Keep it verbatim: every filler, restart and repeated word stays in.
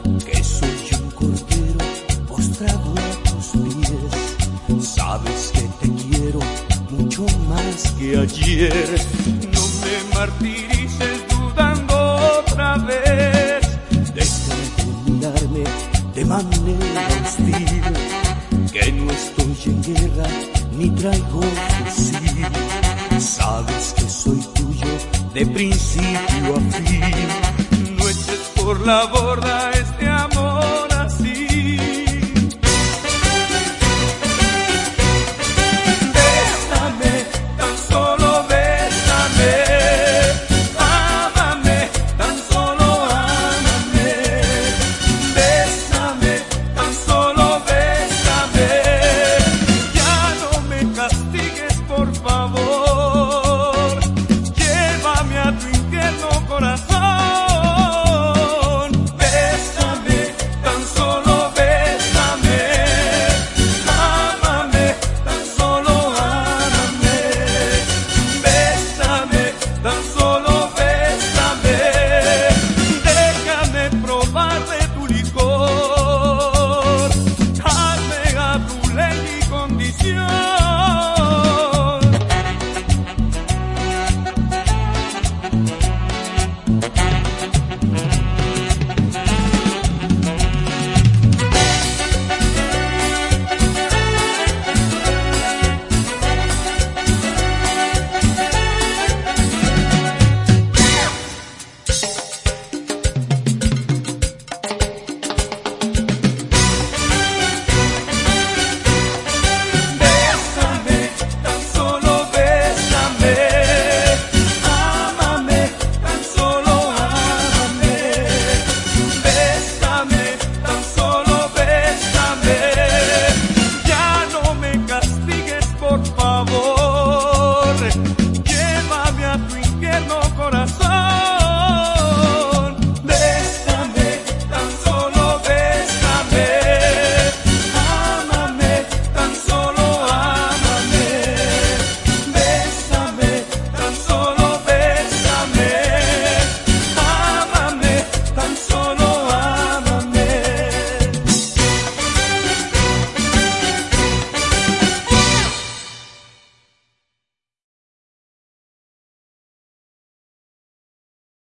que soy un cordero postrado a tus pies. Sabes que te quiero mucho más que ayer. No me martirices dudando otra vez. Deja de mirarme de manera hostil, que no estoy en guerra ni traigo fusil. Sabes que soy tuyo de principio a fin. No eches por la borda esta